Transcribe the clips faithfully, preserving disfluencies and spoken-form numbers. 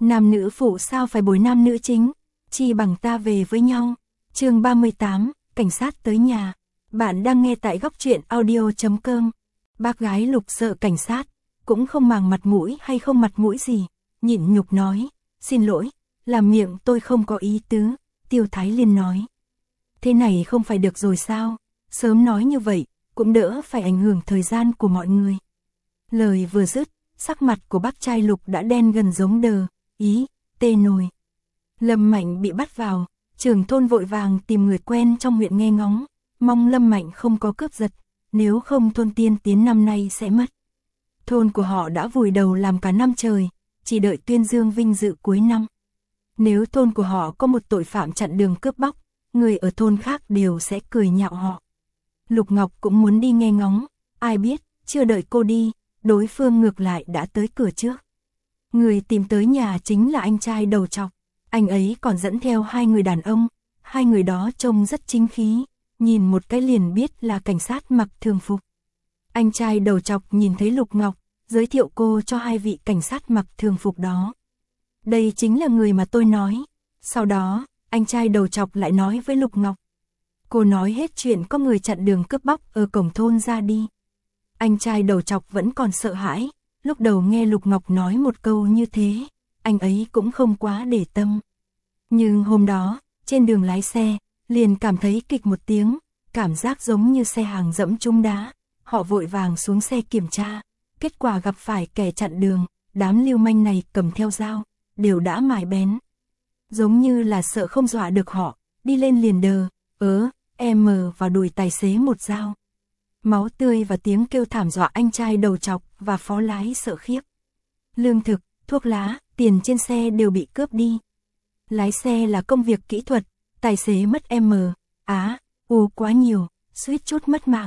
Nam nữ phụ sao phải bồi nam nữ chính, chi bằng ta về với nhau. Chương ba mươi tám, cảnh sát tới nhà. Bạn đang nghe tại góc truyện audio chấm com. Bác gái Lục sợ cảnh sát, cũng không màng mặt mũi hay không mặt mũi gì, nhịn nhục nói, xin lỗi, làm miệng tôi không có ý tứ. Tiêu Thái Liên nói, thế này không phải được rồi sao, sớm nói như vậy, cũng đỡ phải ảnh hưởng thời gian của mọi người. Lời vừa dứt, sắc mặt của bác trai Lục đã đen gần giống đờ, ý, tê nồi. Lâm Mạnh bị bắt vào, trưởng thôn vội vàng tìm người quen trong huyện nghe ngóng, mong Lâm Mạnh không có cướp giật, nếu không thôn Tiên Tiến năm nay sẽ mất. Thôn của họ đã vùi đầu làm cả năm trời, chỉ đợi tuyên dương vinh dự cuối năm. Nếu thôn của họ có một tội phạm chặn đường cướp bóc, người ở thôn khác đều sẽ cười nhạo họ. Lục Ngọc cũng muốn đi nghe ngóng, ai biết, chưa đợi cô đi, đối phương ngược lại đã tới cửa trước. Người tìm tới nhà chính là anh trai đầu trọc, anh ấy còn dẫn theo hai người đàn ông, hai người đó trông rất chính khí, nhìn một cái liền biết là cảnh sát mặc thường phục. Anh trai đầu trọc nhìn thấy Lục Ngọc, giới thiệu cô cho hai vị cảnh sát mặc thường phục đó. Đây chính là người mà tôi nói. Sau đó, anh trai đầu trọc lại nói với Lục Ngọc. Cô nói hết chuyện có người chặn đường cướp bóc ở cổng thôn ra đi. Anh trai đầu trọc vẫn còn sợ hãi, lúc đầu nghe Lục Ngọc nói một câu như thế, anh ấy cũng không quá để tâm. Nhưng hôm đó, trên đường lái xe, liền cảm thấy kịch một tiếng, cảm giác giống như xe hàng dẫm trúng đá. Họ vội vàng xuống xe kiểm tra, kết quả gặp phải kẻ chặn đường, đám lưu manh này cầm theo dao, đều đã mài bén. Giống như là sợ không dọa được họ, đi lên liền đờ, ớ, em mờ vào đùi tài xế một dao. Máu tươi và tiếng kêu thảm dọa anh trai đầu trọc và phó lái sợ khiếp. Lương thực, thuốc lá, tiền trên xe đều bị cướp đi. Lái xe là công việc kỹ thuật, tài xế mất em, á, u quá nhiều, suýt chút mất mạng.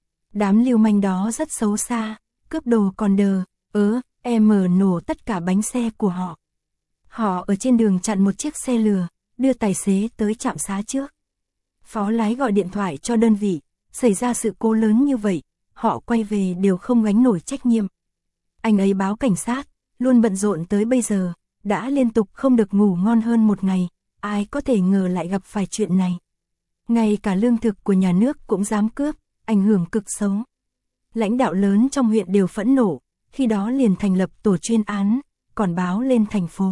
Đám lưu manh đó rất xấu xa, cướp đồ còn đờ, ớ, em nổ tất cả bánh xe của họ. Họ ở trên đường chặn một chiếc xe lừa, đưa tài xế tới trạm xá trước. Phó lái gọi điện thoại cho đơn vị, xảy ra sự cố lớn như vậy, họ quay về đều không gánh nổi trách nhiệm. Anh ấy báo cảnh sát, luôn bận rộn tới bây giờ, đã liên tục không được ngủ ngon hơn một ngày, ai có thể ngờ lại gặp phải chuyện này. Ngay cả lương thực của nhà nước cũng dám cướp, ảnh hưởng cực xấu. Lãnh đạo lớn trong huyện đều phẫn nộ, khi đó liền thành lập tổ chuyên án, còn báo lên thành phố.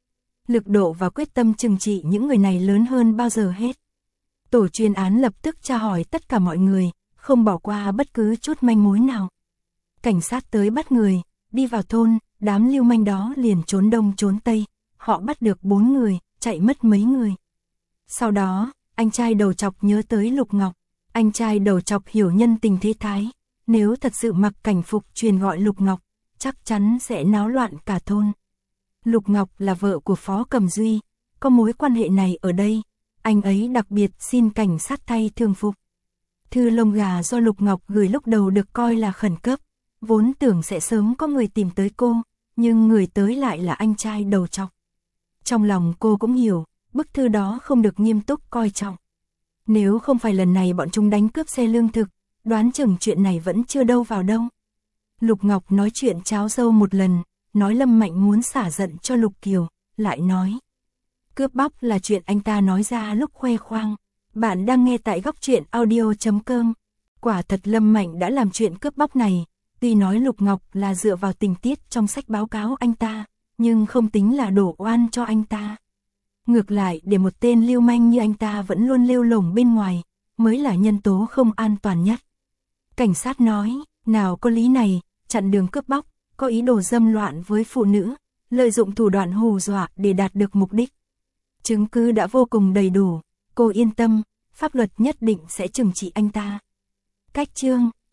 Lực độ và quyết tâm trừng trị những người này lớn hơn bao giờ hết. Tổ chuyên án lập tức tra hỏi tất cả mọi người, không bỏ qua bất cứ chút manh mối nào. Cảnh sát tới bắt người, đi vào thôn, đám lưu manh đó liền trốn đông trốn tây, họ bắt được bốn người, chạy mất mấy người. Sau đó, anh trai đầu trọc nhớ tới Lục Ngọc, anh trai đầu trọc hiểu nhân tình thế thái, nếu thật sự mặc cảnh phục truyền gọi Lục Ngọc, chắc chắn sẽ náo loạn cả thôn. Lục Ngọc là vợ của Phó Cẩm Duy, có mối quan hệ này ở đây, anh ấy đặc biệt xin cảnh sát thay thường phục. Thư lông gà do Lục Ngọc gửi lúc đầu được coi là khẩn cấp, vốn tưởng sẽ sớm có người tìm tới cô, nhưng người tới lại là anh trai đầu trọc. Trong lòng cô cũng hiểu, bức thư đó không được nghiêm túc coi trọng. Nếu không phải lần này bọn chúng đánh cướp xe lương thực, đoán chừng chuyện này vẫn chưa đâu vào đâu. Lục Ngọc nói chuyện cháo dâu một lần, nói Lâm Mạnh muốn xả giận cho Lục Kiều, lại nói. Cướp bóc là chuyện anh ta nói ra lúc khoe khoang. Bạn đang nghe tại góc truyện audio chấm com. Quả thật Lâm Mạnh đã làm chuyện cướp bóc này, tuy nói Lục Ngọc là dựa vào tình tiết trong sách báo cáo anh ta, nhưng không tính là đổ oan cho anh ta. Ngược lại để một tên lưu manh như anh ta vẫn luôn lêu lổng bên ngoài, mới là nhân tố không an toàn nhất. Cảnh sát nói, nào có lý này, chặn đường cướp bóc, có ý đồ dâm loạn với phụ nữ, lợi dụng thủ đoạn hù dọa để đạt được mục đích. Chứng cứ đã vô cùng đầy đủ, cô yên tâm, pháp luật nhất định sẽ trừng trị anh ta. Cách chương